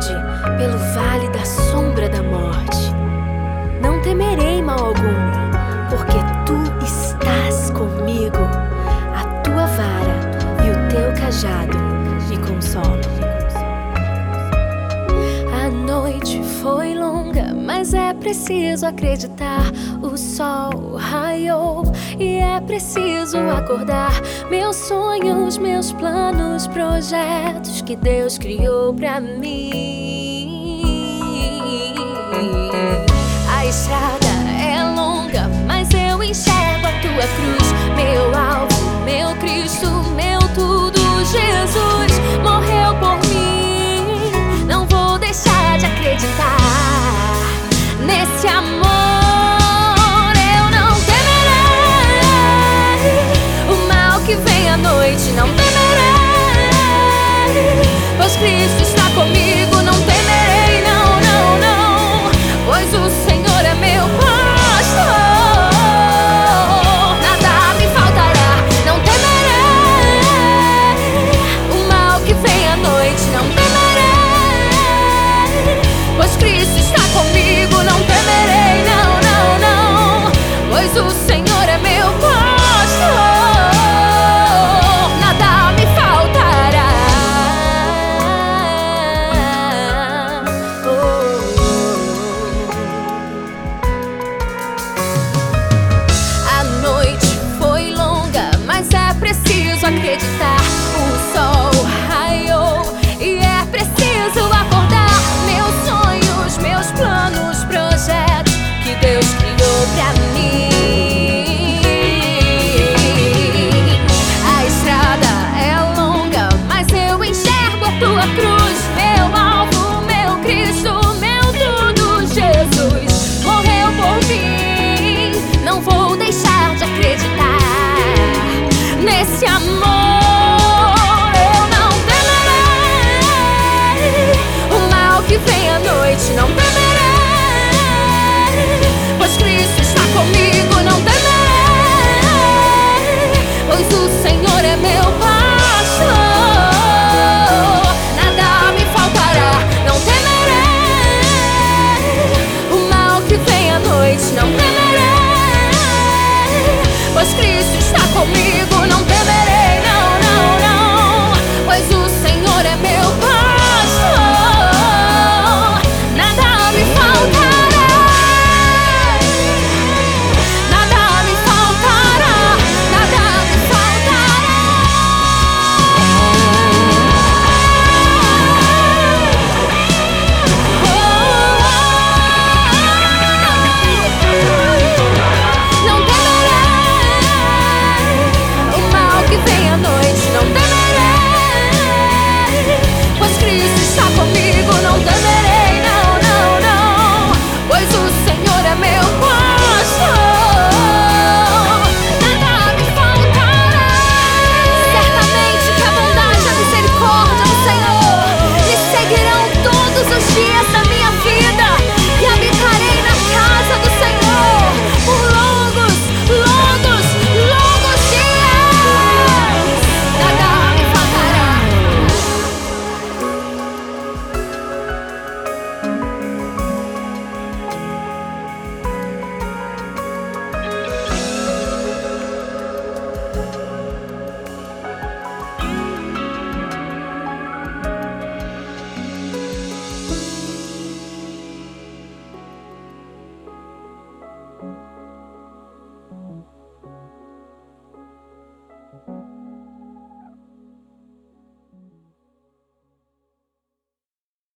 ande pelo vale da sombra da morte, não temerei mal algum, porque tu estás comigo. A tua vara e o teu cajado me consolam. A noite foi longa, mas é preciso acreditar. O sol raiou e é preciso acordar. Meus sonhos, meus planos, projetos que Deus criou pra mim. A estrada é longa, mas eu enxergo a tua cruz. Meu alvo, meu Cristo, meu tudo. Jesus morreu por mim. Não vou deixar de acreditar nesse amor. Eu não temerei o mal que vem à noite. Não temerei, pois Cristo está comigo. Não temerei, não, não, não, pois o Senhor é meu pastor. Nada me faltará. Não temerei o mal que vem à noite. Não temerei, pois Cristo está comigo. Não temerei, não, não, não, pois o Senhor é meu pastor. Nada me faltará. A noite foi longa, mas é preciso acreditar. O sol raiou e é preciso acordar. Meus sonhos, meus planos, projetos que Deus criou pra mim. A estrada é longa, mas eu enxergo a tua cruz. Meu alvo, meu Cristo, meu tudo. Jesus morreu por mim. Não vou deixar de acreditar nesse amor. Eu não temerei o mal que vem à noite. Não temerei, pois Cristo está comigo. Não temerei, pois o Senhor é meu pastor. Nada me faltará. Não temerei o mal que vem à noite. Não temerei, pois Cristo está